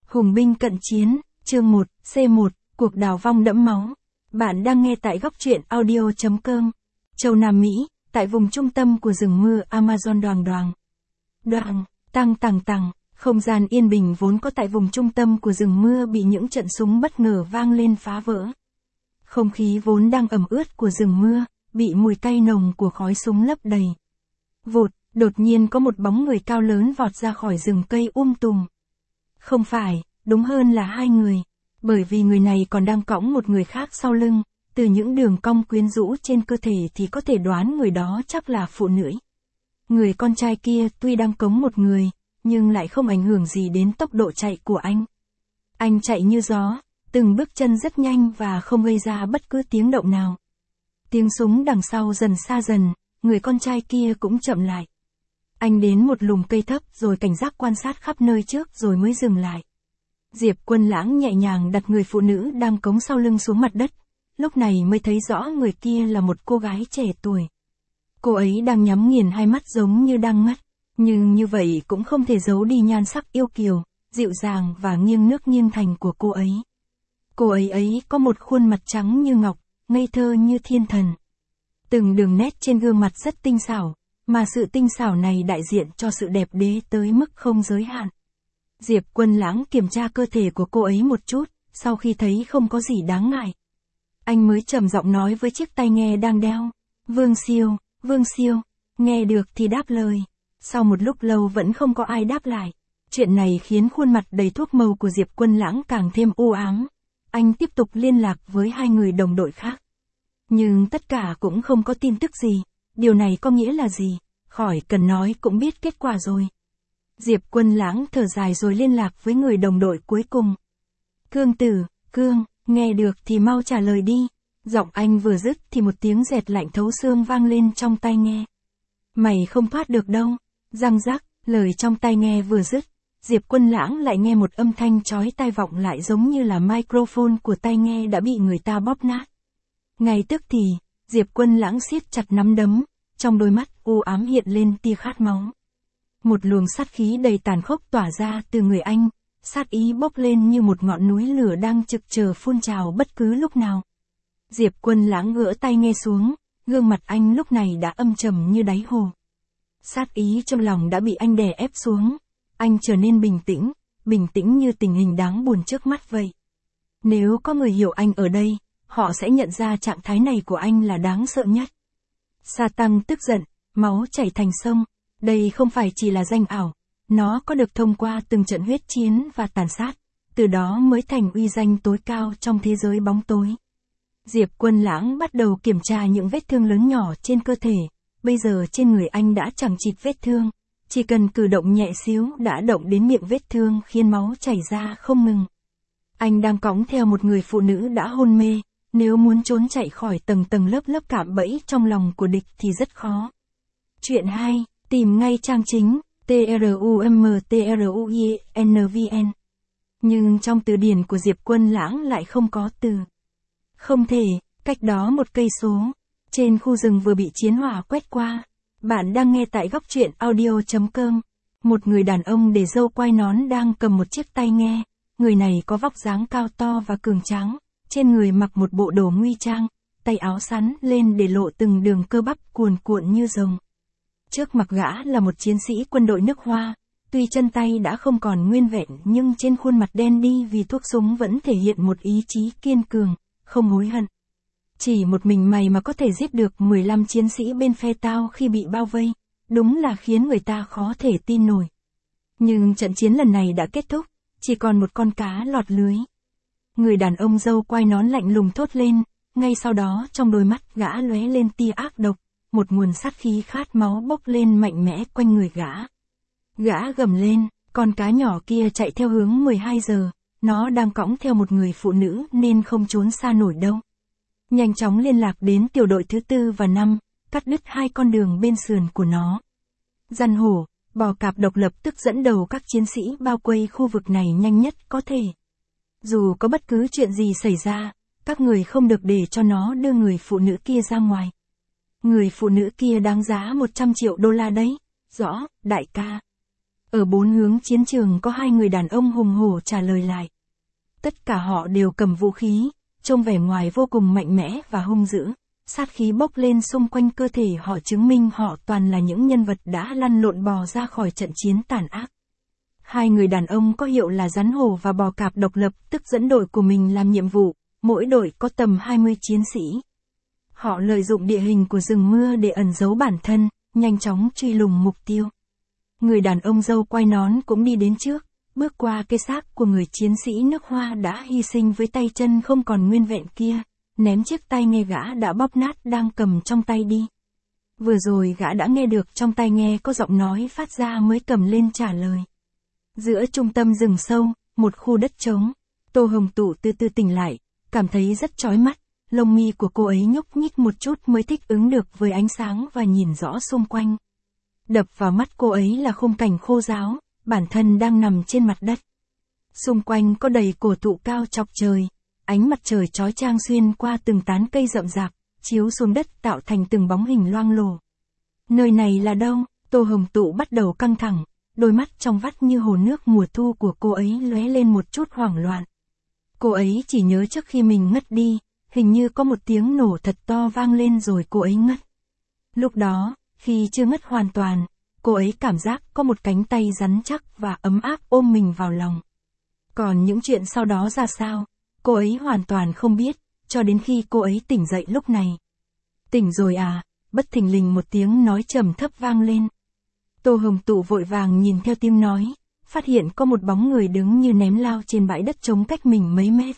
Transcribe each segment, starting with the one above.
Hùng binh cận chiến, chương 1, C1, cuộc đào vong đẫm máu. Bạn đang nghe tại góc truyện audio.com. Châu Nam Mỹ, tại vùng trung tâm của rừng mưa Amazon đoàng đoàng. Đoàng, tăng tằng tằng, không gian yên bình vốn có tại vùng trung tâm của rừng mưa bị những trận súng bất ngờ vang lên phá vỡ. Không khí vốn đang ẩm ướt của rừng mưa, bị mùi cay nồng của khói súng lấp đầy. Vụt, đột nhiên có một bóng người cao lớn vọt ra khỏi rừng cây tùm. Không phải, đúng hơn là hai người. Bởi vì người này còn đang cõng một người khác sau lưng, từ những đường cong quyến rũ trên cơ thể thì có thể đoán người đó chắc là phụ nữ. Người con trai kia tuy đang cõng một người, nhưng lại không ảnh hưởng gì đến tốc độ chạy của anh. Anh chạy như gió, từng bước chân rất nhanh và không gây ra bất cứ tiếng động nào. Tiếng súng đằng sau dần xa dần, người con trai kia cũng chậm lại. Anh đến một lùm cây thấp rồi cảnh giác quan sát khắp nơi trước rồi mới dừng lại. Diệp Quân Lãng nhẹ nhàng đặt người phụ nữ đang cõng sau lưng xuống mặt đất, lúc này mới thấy rõ người kia là một cô gái trẻ tuổi. Cô ấy đang nhắm nghiền hai mắt giống như đang ngất, nhưng như vậy cũng không thể giấu đi nhan sắc yêu kiều, dịu dàng và nghiêng nước nghiêng thành của cô ấy. Cô ấy có một khuôn mặt trắng như ngọc, ngây thơ như thiên thần. Từng đường nét trên gương mặt rất tinh xảo, mà sự tinh xảo này đại diện cho sự đẹp đẽ tới mức không giới hạn. Diệp Quân Lãng kiểm tra cơ thể của cô ấy một chút, sau khi thấy không có gì đáng ngại. Anh mới trầm giọng nói với chiếc tai nghe đang đeo. Vương Siêu, nghe được thì đáp lời. Sau một lúc lâu vẫn không có ai đáp lại. Chuyện này khiến khuôn mặt đầy thuốc màu của Diệp Quân Lãng càng thêm u ám. Anh tiếp tục liên lạc với hai người đồng đội khác. Nhưng tất cả cũng không có tin tức gì. Điều này có nghĩa là gì? Khỏi cần nói cũng biết kết quả rồi. Diệp Quân Lãng thở dài rồi liên lạc với người đồng đội cuối cùng. Cương, nghe được thì mau trả lời đi. Giọng anh vừa dứt thì một tiếng rẹt lạnh thấu xương vang lên trong tai nghe. Mày không thoát được đâu. Răng rắc, lời trong tai nghe vừa dứt, Diệp Quân Lãng lại nghe một âm thanh chói tai vọng lại giống như là microphone của tai nghe đã bị người ta bóp nát. Ngay tức thì, Diệp Quân Lãng siết chặt nắm đấm, trong đôi mắt u ám hiện lên tia khát máu. Một luồng sát khí đầy tàn khốc tỏa ra từ người anh, sát ý bốc lên như một ngọn núi lửa đang trực chờ phun trào bất cứ lúc nào. Diệp Quân Lãng gỡ tai nghe xuống, gương mặt anh lúc này đã âm trầm như đáy hồ. Sát ý trong lòng đã bị anh đè ép xuống, anh trở nên bình tĩnh như tình hình đáng buồn trước mắt vậy. Nếu có người hiểu anh ở đây, họ sẽ nhận ra trạng thái này của anh là đáng sợ nhất. Sa Tăng tức giận, máu chảy thành sông, đây không phải chỉ là danh ảo, nó có được thông qua từng trận huyết chiến và tàn sát, từ đó mới thành uy danh tối cao trong thế giới bóng tối. Diệp Quân Lãng bắt đầu kiểm tra những vết thương lớn nhỏ trên cơ thể, bây giờ trên người anh đã chẳng chịt vết thương, chỉ cần cử động nhẹ xíu đã động đến miệng vết thương khiến máu chảy ra không ngừng. Anh đang cõng theo một người phụ nữ đã hôn mê, nếu muốn trốn chạy khỏi tầng tầng lớp cạm bẫy trong lòng của địch thì rất khó. Chuyện 2, tìm ngay trang chính, TRUMTRUINVN. Nhưng trong từ điển của Diệp Quân Lãng lại không có từ không thể, cách đó một cây số, trên khu rừng vừa bị chiến hỏa quét qua. Bạn đang nghe tại góc truyện audio.com. Một người đàn ông để râu quai nón đang cầm một chiếc tai nghe, người này có vóc dáng cao to và cường tráng, trên người mặc một bộ đồ nguy trang, tay áo xắn lên để lộ từng đường cơ bắp cuồn cuộn như rồng. Trước mặt gã là một chiến sĩ quân đội nước Hoa, tuy chân tay đã không còn nguyên vẹn nhưng trên khuôn mặt đen đi vì thuốc súng vẫn thể hiện một ý chí kiên cường, không hối hận. Chỉ một mình mày mà có thể giết được 15 chiến sĩ bên phe tao khi bị bao vây, đúng là khiến người ta khó thể tin nổi. Nhưng trận chiến lần này đã kết thúc, chỉ còn một con cá lọt lưới. Người đàn ông râu quai nón lạnh lùng thốt lên, ngay sau đó trong đôi mắt gã lóe lên tia ác độc, một nguồn sát khí khát máu bốc lên mạnh mẽ quanh người gã. Gã gầm lên, con cá nhỏ kia chạy theo hướng 12 giờ, nó đang cõng theo một người phụ nữ nên không trốn xa nổi đâu. Nhanh chóng liên lạc đến tiểu đội thứ 4 và 5, cắt đứt hai con đường bên sườn của nó. Răn hổ, bò cạp độc lập tức dẫn đầu các chiến sĩ bao quay khu vực này nhanh nhất có thể. Dù có bất cứ chuyện gì xảy ra, các người không được để cho nó đưa người phụ nữ kia ra ngoài. Người phụ nữ kia đáng giá 100 triệu đô la đấy. Rõ, đại ca. Ở bốn hướng chiến trường có hai người đàn ông hùng hổ trả lời lại. Tất cả họ đều cầm vũ khí, trông vẻ ngoài vô cùng mạnh mẽ và hung dữ. Sát khí bốc lên xung quanh cơ thể họ chứng minh họ toàn là những nhân vật đã lăn lộn bò ra khỏi trận chiến tàn ác. Hai người đàn ông có hiệu là rắn hổ và bò cạp độc lập tức dẫn đội của mình làm nhiệm vụ, mỗi đội có tầm 20 chiến sĩ. Họ lợi dụng địa hình của rừng mưa để ẩn giấu bản thân, nhanh chóng truy lùng mục tiêu. Người đàn ông râu quai nón cũng đi đến trước, bước qua cái xác của người chiến sĩ nước Hoa đã hy sinh với tay chân không còn nguyên vẹn kia, ném chiếc tai nghe gã đã bóp nát đang cầm trong tay đi. Vừa rồi gã đã nghe được trong tai nghe có giọng nói phát ra mới cầm lên trả lời. Giữa trung tâm rừng sâu, một khu đất trống, Tô Hồng Tụ từ từ tỉnh lại, cảm thấy rất chói mắt, lông mi của cô ấy nhúc nhích một chút mới thích ứng được với ánh sáng và nhìn rõ xung quanh. Đập vào mắt cô ấy là khung cảnh khô ráo, bản thân đang nằm trên mặt đất. Xung quanh có đầy cổ thụ cao chọc trời, ánh mặt trời chói chang xuyên qua từng tán cây rậm rạp, chiếu xuống đất tạo thành từng bóng hình loang lổ. Nơi này là đâu? Tô Hồng Tụ bắt đầu căng thẳng, đôi mắt trong vắt như hồ nước mùa thu của cô ấy lóe lên một chút hoảng loạn. Cô ấy chỉ nhớ trước khi mình ngất đi, hình như có một tiếng nổ thật to vang lên rồi cô ấy ngất. Lúc đó, khi chưa ngất hoàn toàn, cô ấy cảm giác có một cánh tay rắn chắc và ấm áp ôm mình vào lòng. Còn những chuyện sau đó ra sao, cô ấy hoàn toàn không biết, cho đến khi cô ấy tỉnh dậy lúc này. Tỉnh rồi à? Bất thình lình một tiếng nói trầm thấp vang lên. Tô Hồng Tụ vội vàng nhìn theo tiếng nói, phát hiện có một bóng người đứng như ném lao trên bãi đất trống cách mình mấy mét.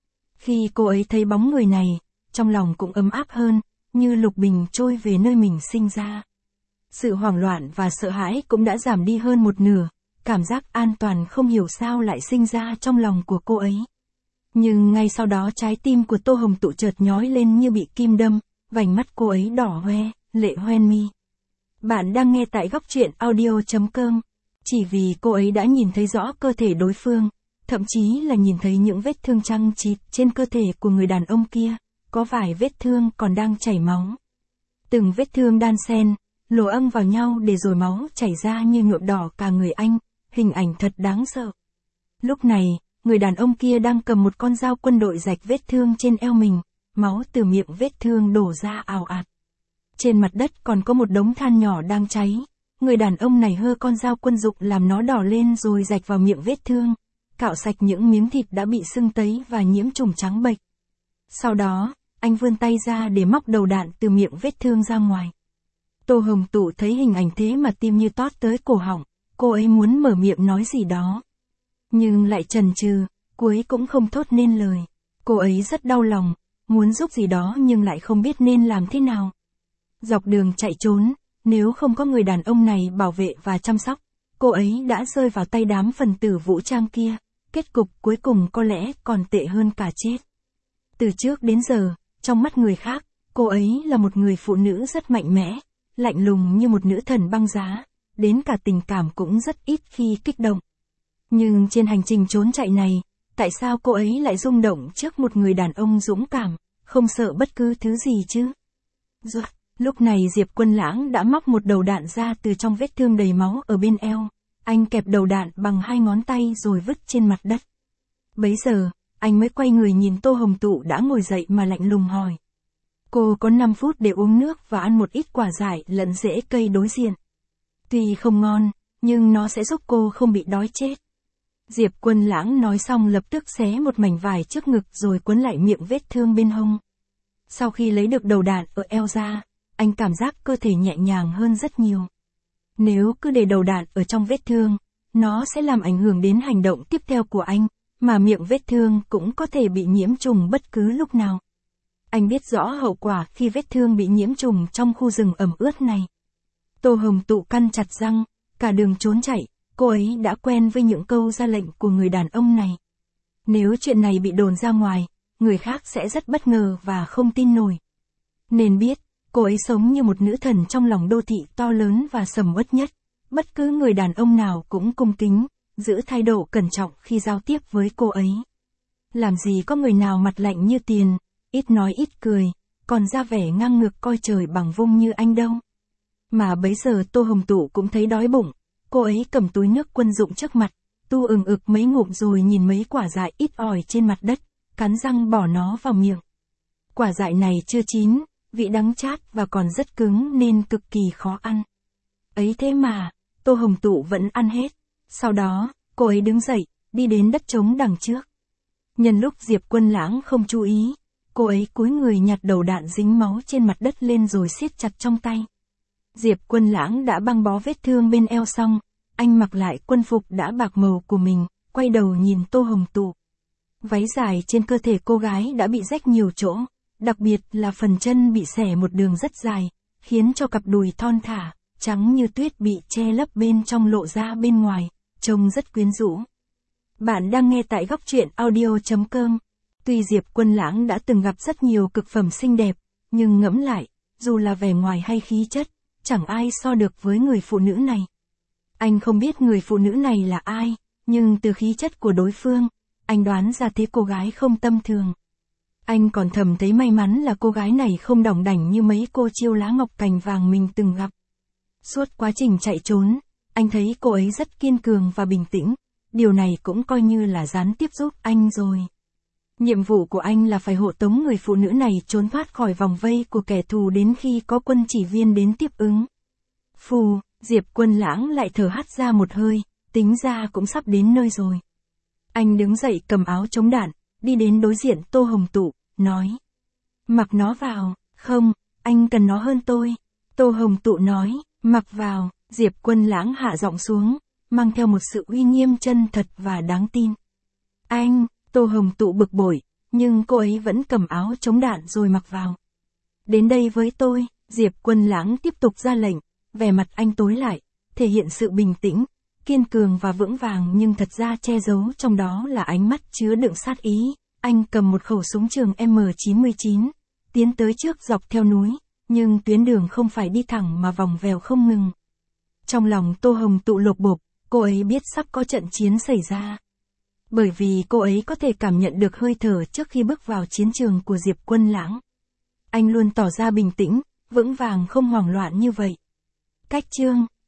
Khi cô ấy thấy bóng người này, trong lòng cũng ấm áp hơn, như lục bình trôi về nơi mình sinh ra. Sự hoảng loạn và sợ hãi cũng đã giảm đi hơn một nửa, cảm giác an toàn không hiểu sao lại sinh ra trong lòng của cô ấy. Nhưng ngay sau đó trái tim của Tô Hồng Tụ chợt nhói lên như bị kim đâm, vành mắt cô ấy đỏ hoe, lệ hoen mi. Bạn đang nghe tại góc truyện audio.com. Chỉ vì cô ấy đã nhìn thấy rõ cơ thể đối phương, thậm chí là nhìn thấy những vết thương chằng chịt trên cơ thể của người đàn ông kia, có vài vết thương còn đang chảy máu. Từng vết thương đan xen, lồ âng vào nhau để rồi máu chảy ra như nhuộm đỏ cả người anh, hình ảnh thật đáng sợ. Lúc này, người đàn ông kia đang cầm một con dao quân đội rạch vết thương trên eo mình, máu từ miệng vết thương đổ ra ào ạt. Trên mặt đất còn có một đống than nhỏ đang cháy, người đàn ông này hơ con dao quân dụng làm nó đỏ lên rồi rạch vào miệng vết thương, cạo sạch những miếng thịt đã bị sưng tấy và nhiễm trùng trắng bệch. Sau đó, anh vươn tay ra để móc đầu đạn từ miệng vết thương ra ngoài. Tô Hồng Tụ thấy hình ảnh thế mà tim như tót tới cổ họng, cô ấy muốn mở miệng nói gì đó. Nhưng lại chần chừ, cuối cũng không thốt nên lời. Cô ấy rất đau lòng, muốn giúp gì đó nhưng lại không biết nên làm thế nào. Dọc đường chạy trốn, nếu không có người đàn ông này bảo vệ và chăm sóc, cô ấy đã rơi vào tay đám phần tử vũ trang kia, kết cục cuối cùng có lẽ còn tệ hơn cả chết. Từ trước đến giờ, trong mắt người khác, cô ấy là một người phụ nữ rất mạnh mẽ, lạnh lùng như một nữ thần băng giá, đến cả tình cảm cũng rất ít khi kích động. Nhưng trên hành trình trốn chạy này, tại sao cô ấy lại rung động trước một người đàn ông dũng cảm, không sợ bất cứ thứ gì chứ? Lúc này Diệp Quân Lãng đã móc một đầu đạn ra từ trong vết thương đầy máu ở bên eo, anh kẹp đầu đạn bằng hai ngón tay rồi vứt trên mặt đất. Bấy giờ, anh mới quay người nhìn Tô Hồng Tụ đã ngồi dậy mà lạnh lùng hỏi. Cô có 5 phút để uống nước và ăn một ít quả dại lẫn rễ cây đối diện. Tuy không ngon, nhưng nó sẽ giúp cô không bị đói chết. Diệp Quân Lãng nói xong lập tức xé một mảnh vải trước ngực rồi quấn lại miệng vết thương bên hông. Sau khi lấy được đầu đạn ở eo ra, anh cảm giác cơ thể nhẹ nhàng hơn rất nhiều. Nếu cứ để đầu đạn ở trong vết thương, nó sẽ làm ảnh hưởng đến hành động tiếp theo của anh, mà miệng vết thương cũng có thể bị nhiễm trùng bất cứ lúc nào. Anh biết rõ hậu quả khi vết thương bị nhiễm trùng trong khu rừng ẩm ướt này. Tô Hồng Tụ căn chặt răng, cả đường trốn chạy, cô ấy đã quen với những câu ra lệnh của người đàn ông này. Nếu chuyện này bị đồn ra ngoài, người khác sẽ rất bất ngờ và không tin nổi. Nên biết, cô ấy sống như một nữ thần trong lòng đô thị to lớn và sầm uất nhất. Bất cứ người đàn ông nào cũng cung kính, giữ thái độ cẩn trọng khi giao tiếp với cô ấy. Làm gì có người nào mặt lạnh như tiền, ít nói ít cười, còn ra vẻ ngang ngược coi trời bằng vung như anh đâu. Mà bấy giờ Tô Hồng Tụ cũng thấy đói bụng, cô ấy cầm túi nước quân dụng trước mặt, tu ừng ực mấy ngụm rồi nhìn mấy quả dại ít ỏi trên mặt đất, cắn răng bỏ nó vào miệng. Quả dại này chưa chín, vị đắng chát và còn rất cứng nên cực kỳ khó ăn. Ấy thế mà, Tô Hồng Tụ vẫn ăn hết. Sau đó, cô ấy đứng dậy, đi đến đất trống đằng trước. Nhân lúc Diệp Quân Lãng không chú ý, cô ấy cúi người nhặt đầu đạn dính máu trên mặt đất lên rồi siết chặt trong tay. Diệp Quân Lãng đã băng bó vết thương bên eo xong, anh mặc lại quân phục đã bạc màu của mình, quay đầu nhìn Tô Hồng Tụ. Váy dài trên cơ thể cô gái đã bị rách nhiều chỗ, đặc biệt là phần chân bị xẻ một đường rất dài, khiến cho cặp đùi thon thả, trắng như tuyết bị che lấp bên trong lộ ra bên ngoài, trông rất quyến rũ. Bạn đang nghe tại góc truyện audio.com. Tuy Diệp Quân Lãng đã từng gặp rất nhiều cực phẩm xinh đẹp, nhưng ngẫm lại, dù là vẻ ngoài hay khí chất, chẳng ai so được với người phụ nữ này. Anh không biết người phụ nữ này là ai, nhưng từ khí chất của đối phương, anh đoán ra thế cô gái không tầm thường. Anh còn thầm thấy may mắn là cô gái này không đỏng đảnh như mấy cô chiêu lá ngọc cành vàng mình từng gặp. Suốt quá trình chạy trốn, anh thấy cô ấy rất kiên cường và bình tĩnh, điều này cũng coi như là gián tiếp giúp anh rồi. Nhiệm vụ của anh là phải hộ tống người phụ nữ này trốn thoát khỏi vòng vây của kẻ thù đến khi có quân chỉ viên đến tiếp ứng. Phù, Diệp Quân Lãng lại thở hắt ra một hơi, tính ra cũng sắp đến nơi rồi. Anh đứng dậy cầm áo chống đạn, đi đến đối diện Tô Hồng Tụ, nói. Mặc nó vào, không, anh cần nó hơn tôi. Tô Hồng Tụ nói, mặc vào, Diệp Quân Lãng hạ giọng xuống, mang theo một sự uy nghiêm chân thật và đáng tin. Anh, Tô Hồng Tụ bực bội, nhưng cô ấy vẫn cầm áo chống đạn rồi mặc vào. Đến đây với tôi, Diệp Quân Lãng tiếp tục ra lệnh, vẻ mặt anh tối lại, thể hiện sự bình tĩnh, kiên cường và vững vàng nhưng thật ra che giấu trong đó là ánh mắt chứa đựng sát ý. Anh cầm một khẩu súng trường M99, tiến tới trước dọc theo núi, nhưng tuyến đường không phải đi thẳng mà vòng vèo không ngừng. Trong lòng Tô Hồng Tụ lột bột, cô ấy biết sắp có trận chiến xảy ra. Bởi vì cô ấy có thể cảm nhận được hơi thở trước khi bước vào chiến trường của Diệp Quân Lãng. Anh luôn tỏ ra bình tĩnh, vững vàng không hoảng loạn như vậy. Cách chương